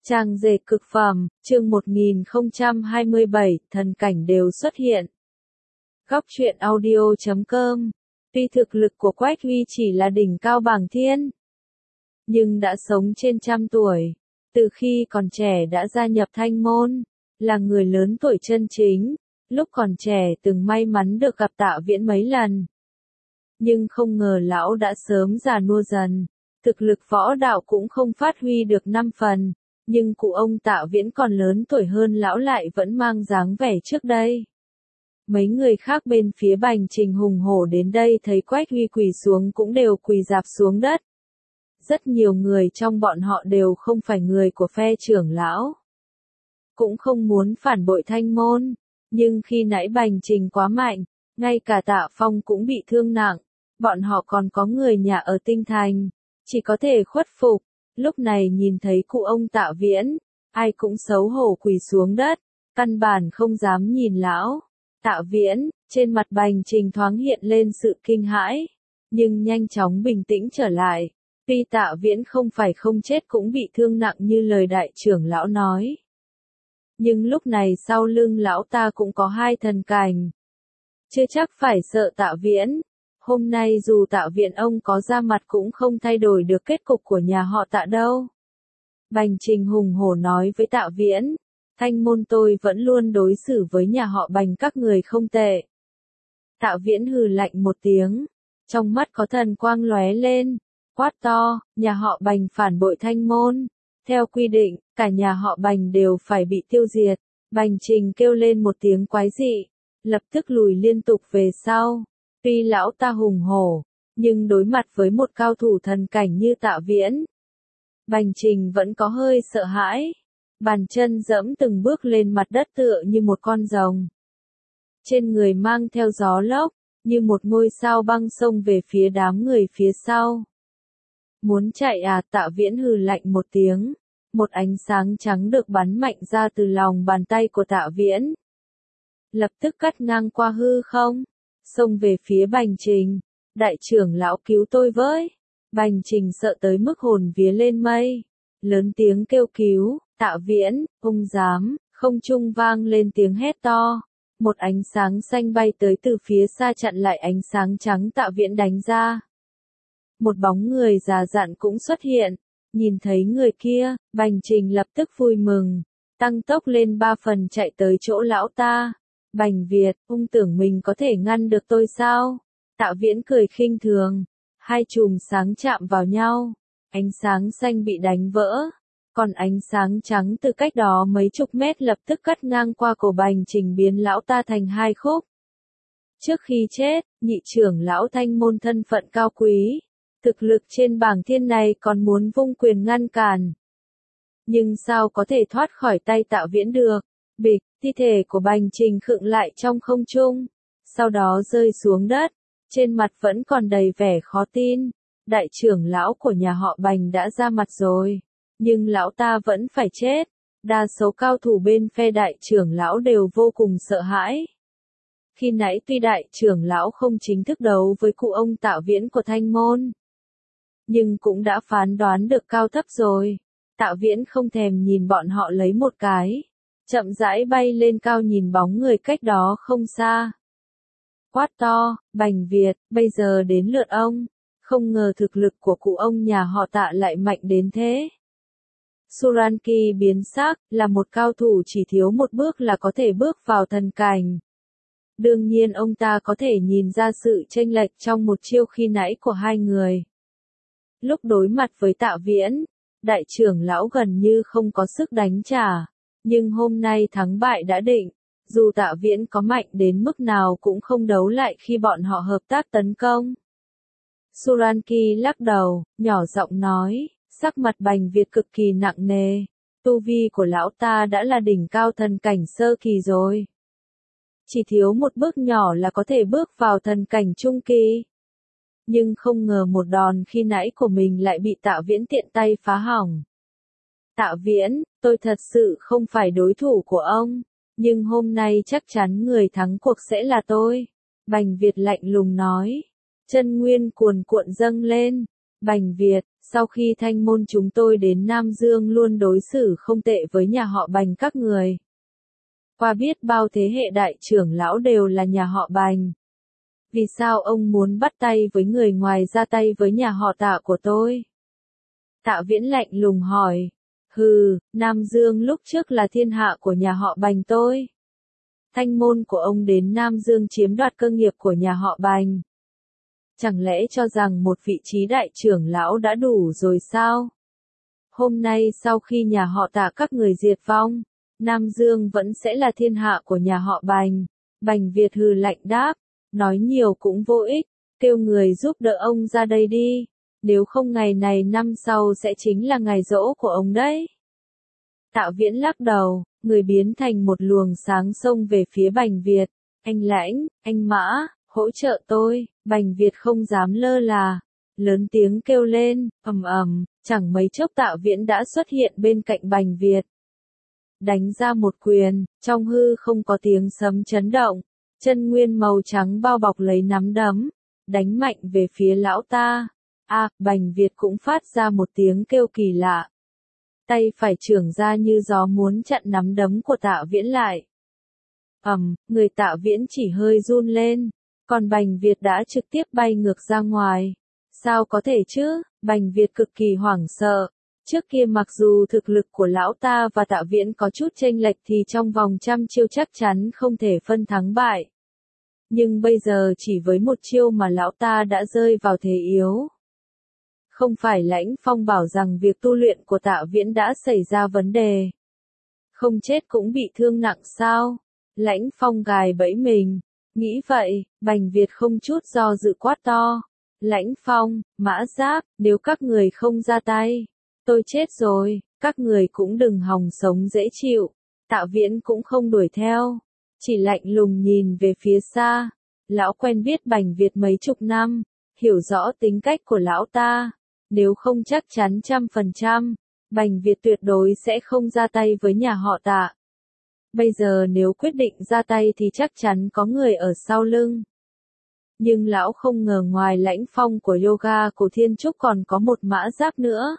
Trang dệt cực phẩm, chương 1027, thần cảnh đều xuất hiện. Góc truyện audio.com. Tuy thực lực của Quách Huy chỉ là đỉnh cao bảng thiên, nhưng đã sống trên trăm tuổi. Từ khi còn trẻ đã gia nhập Thanh Môn, là người lớn tuổi chân chính. Lúc còn trẻ từng may mắn được gặp Tạ Viễn mấy lần. Nhưng không ngờ lão đã sớm già nua dần. Thực lực võ đạo cũng không phát huy được 5 phần. Nhưng cụ ông Tạ Viễn còn lớn tuổi hơn lão lại vẫn mang dáng vẻ trước đây. Mấy người khác bên phía Bành Trình hùng hổ đến đây thấy Quách Huy quỳ xuống cũng đều quỳ rạp xuống đất. Rất nhiều người trong bọn họ đều không phải người của phe trưởng lão. Cũng không muốn phản bội Thanh Môn. Nhưng khi nãy Bành Trình quá mạnh, ngay cả Tạ Phong cũng bị thương nặng. Bọn họ còn có người nhà ở Tinh Thành, chỉ có thể khuất phục. Lúc này nhìn thấy cụ ông Tạ Viễn, ai cũng xấu hổ quỳ xuống đất, căn bản không dám nhìn lão. Tạ Viễn, trên mặt Bành Trình thoáng hiện lên sự kinh hãi, nhưng nhanh chóng bình tĩnh trở lại. Tuy Tạ Viễn không phải không chết cũng bị thương nặng như lời đại trưởng lão nói. Nhưng lúc này sau lưng lão ta cũng có 2 thần cảnh. Chưa chắc phải sợ Tạ Viễn. Hôm nay dù Tạ Viễn ông có ra mặt cũng không thay đổi được kết cục của nhà họ Tạ đâu. Bành Trình hùng hổ nói với Tạ Viễn, Thanh Môn tôi vẫn luôn đối xử với nhà họ Bành các người không tệ. Tạ Viễn hừ lạnh một tiếng, trong mắt có thần quang lóe lên, quát to, nhà họ Bành phản bội Thanh Môn. Theo quy định, cả nhà họ Bành đều phải bị tiêu diệt. Bành Trình kêu lên một tiếng quái dị, lập tức lùi liên tục về sau. Tuy lão ta hùng hổ, nhưng đối mặt với một cao thủ thần cảnh như Tạ Viễn, Bành Trình vẫn có hơi sợ hãi. Bàn chân dẫm từng bước lên mặt đất tựa như một con rồng. Trên người mang theo gió lốc, như một ngôi sao băng xông về phía đám người phía sau. Muốn chạy à? Tạ Viễn hừ lạnh một tiếng. Một ánh sáng trắng được bắn mạnh ra từ lòng bàn tay của Tạ Viễn. Lập tức cắt ngang qua hư không, xông về phía Bành Trình. Đại trưởng lão cứu tôi với. Bành Trình sợ tới mức hồn vía lên mây. Lớn tiếng kêu cứu, Tạ Viễn, không dám, không trung vang lên tiếng hét to. Một ánh sáng xanh bay tới từ phía xa chặn lại ánh sáng trắng Tạ Viễn đánh ra. Một bóng người già dặn cũng xuất hiện. Nhìn thấy người kia, Bành Trình lập tức vui mừng. Tăng tốc lên 3 phần chạy tới chỗ lão ta. Bành Việt, ông tưởng mình có thể ngăn được tôi sao? Tạ Viễn cười khinh thường. 2 chùm sáng chạm vào nhau. Ánh sáng xanh bị đánh vỡ. Còn ánh sáng trắng từ cách đó mấy chục mét lập tức cắt ngang qua cổ Bành Trình biến lão ta thành 2 khúc. Trước khi chết, nhị trưởng lão Thanh Môn thân phận cao quý. Thực lực trên bảng thiên này còn muốn vung quyền ngăn cản. Nhưng sao có thể thoát khỏi tay Tạ Viễn được? Bịch, thi thể của Bành Trình khựng lại trong không trung. Sau đó rơi xuống đất. Trên mặt vẫn còn đầy vẻ khó tin. Đại trưởng lão của nhà họ Bành đã ra mặt rồi. Nhưng lão ta vẫn phải chết. Đa số cao thủ bên phe đại trưởng lão đều vô cùng sợ hãi. Khi nãy tuy đại trưởng lão không chính thức đấu với cụ ông Tạ Viễn của Thanh Môn, nhưng cũng đã phán đoán được cao thấp rồi. Tạ Viễn không thèm nhìn bọn họ lấy một cái. Chậm rãi bay lên cao nhìn bóng người cách đó không xa. Quát to, Bành Việt, bây giờ đến lượt ông. Không ngờ thực lực của cụ ông nhà họ Tạ lại mạnh đến thế. Suranki biến sắc, là một cao thủ chỉ thiếu một bước là có thể bước vào thần cảnh. Đương nhiên ông ta có thể nhìn ra sự chênh lệch trong một chiêu khi nãy của 2 người. Lúc đối mặt với Tạ Viễn, đại trưởng lão gần như không có sức đánh trả. Nhưng hôm nay thắng bại đã định. Dù Tạ Viễn có mạnh đến mức nào cũng không đấu lại khi bọn họ hợp tác tấn công. Suranki lắc đầu, nhỏ giọng nói, sắc mặt Bành Việt cực kỳ nặng nề. Tu vi của lão ta đã là đỉnh cao thần cảnh sơ kỳ rồi. Chỉ thiếu một bước nhỏ là có thể bước vào thần cảnh trung kỳ. Nhưng không ngờ một đòn khi nãy của mình lại bị Tạ Viễn tiện tay phá hỏng. Tạ Viễn, tôi thật sự không phải đối thủ của ông. Nhưng hôm nay chắc chắn người thắng cuộc sẽ là tôi. Bành Việt lạnh lùng nói. Chân nguyên cuồn cuộn dâng lên. Bành Việt, sau khi Thanh môn chúng tôi đến Nam Dương luôn đối xử không tệ với nhà họ Bành các người. Qua biết bao thế hệ đại trưởng lão đều là nhà họ Bành. Vì sao ông muốn bắt tay với người ngoài ra tay với nhà họ Tạ của tôi? Tạ Viễn lạnh lùng hỏi. Hừ, Nam Dương lúc trước là thiên hạ của nhà họ Bành tôi. Thanh môn của ông đến Nam Dương chiếm đoạt cơ nghiệp của nhà họ Bành. Chẳng lẽ cho rằng một vị trí đại trưởng lão đã đủ rồi sao? Hôm nay sau khi nhà họ Tạ các người diệt vong, Nam Dương vẫn sẽ là thiên hạ của nhà họ Bành. Bành Việt hừ lạnh đáp, nói nhiều cũng vô ích, kêu người giúp đỡ ông ra đây đi, nếu không ngày này năm sau sẽ chính là ngày giỗ của ông đấy. Tạ Viễn lắc đầu, người biến thành một luồng sáng xông về phía Bành Việt, anh Lãnh, anh Mã, hỗ trợ tôi. Bành Việt không dám lơ là, lớn tiếng kêu lên, ầm ầm, chẳng mấy chốc Tạ Viễn đã xuất hiện bên cạnh Bành Việt. Đánh ra một quyền, trong hư không có tiếng sấm chấn động, chân nguyên màu trắng bao bọc lấy nắm đấm, đánh mạnh về phía lão ta. Bành Việt cũng phát ra một tiếng kêu kỳ lạ. Tay phải chưởng ra như gió muốn chặn nắm đấm của Tạ Viễn lại. Người Tạ Viễn chỉ hơi run lên, còn Bành Việt đã trực tiếp bay ngược ra ngoài. Sao có thể chứ? Bành Việt cực kỳ hoảng sợ. Trước kia mặc dù thực lực của lão ta và Tạ Viễn có chút chênh lệch thì trong vòng trăm chiêu chắc chắn không thể phân thắng bại. Nhưng bây giờ chỉ với một chiêu mà lão ta đã rơi vào thế yếu. Không phải Lãnh Phong bảo rằng việc tu luyện của Tạ Viễn đã xảy ra vấn đề. Không chết cũng bị thương nặng sao? Lãnh Phong gài bẫy mình. Nghĩ vậy, Bành Việt không chút do dự quát to. Lãnh Phong, Mã Giáp, nếu các người không ra tay, tôi chết rồi, các người cũng đừng hòng sống dễ chịu. Tạ Viễn cũng không đuổi theo, chỉ lạnh lùng nhìn về phía xa. Lão quen biết Bành Việt mấy chục năm, hiểu rõ tính cách của lão ta. Nếu không chắc chắn 100%, Bành Việt tuyệt đối sẽ không ra tay với nhà họ Tạ. Bây giờ nếu quyết định ra tay thì chắc chắn có người ở sau lưng. Nhưng lão không ngờ ngoài Lãnh Phong của yoga của Thiên Trúc còn có một Mã Giáp nữa.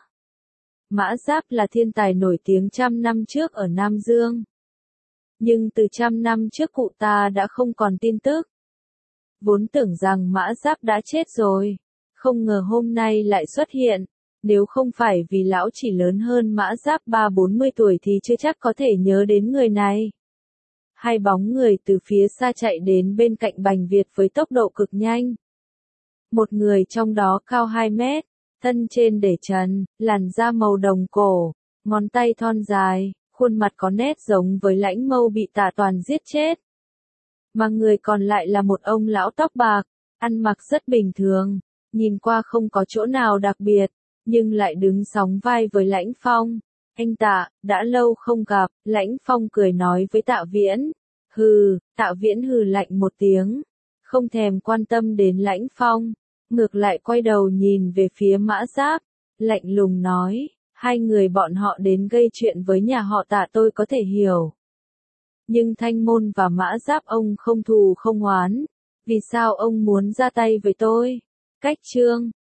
Mã Giáp là thiên tài nổi tiếng trăm năm trước ở Nam Dương. Nhưng từ trăm năm trước cụ ta đã không còn tin tức. Vốn tưởng rằng Mã Giáp đã chết rồi, không ngờ hôm nay lại xuất hiện. Nếu không phải vì lão chỉ lớn hơn Mã Giáp 30-40 tuổi thì chưa chắc có thể nhớ đến người này. Hai bóng người từ phía xa chạy đến bên cạnh Bành Việt với tốc độ cực nhanh. Một người trong đó cao 2 mét, thân trên để trần, làn da màu đồng cổ, ngón tay thon dài, khuôn mặt có nét giống với Lãnh Mâu bị Tạ Toàn giết chết. Mà người còn lại là một ông lão tóc bạc, ăn mặc rất bình thường, nhìn qua không có chỗ nào đặc biệt, nhưng lại đứng sóng vai với Lãnh Phong. Anh Tạ, đã lâu không gặp, Lãnh Phong cười nói với Tạ Viễn. Hừ, Tạ Viễn hừ lạnh một tiếng, không thèm quan tâm đến Lãnh Phong, ngược lại quay đầu nhìn về phía Mã Giáp, lạnh lùng nói, hai người bọn họ đến gây chuyện với nhà họ Tạ tôi có thể hiểu. Nhưng Thanh Môn và Mã Giáp ông không thù không oán, vì sao ông muốn ra tay với tôi? Cách chương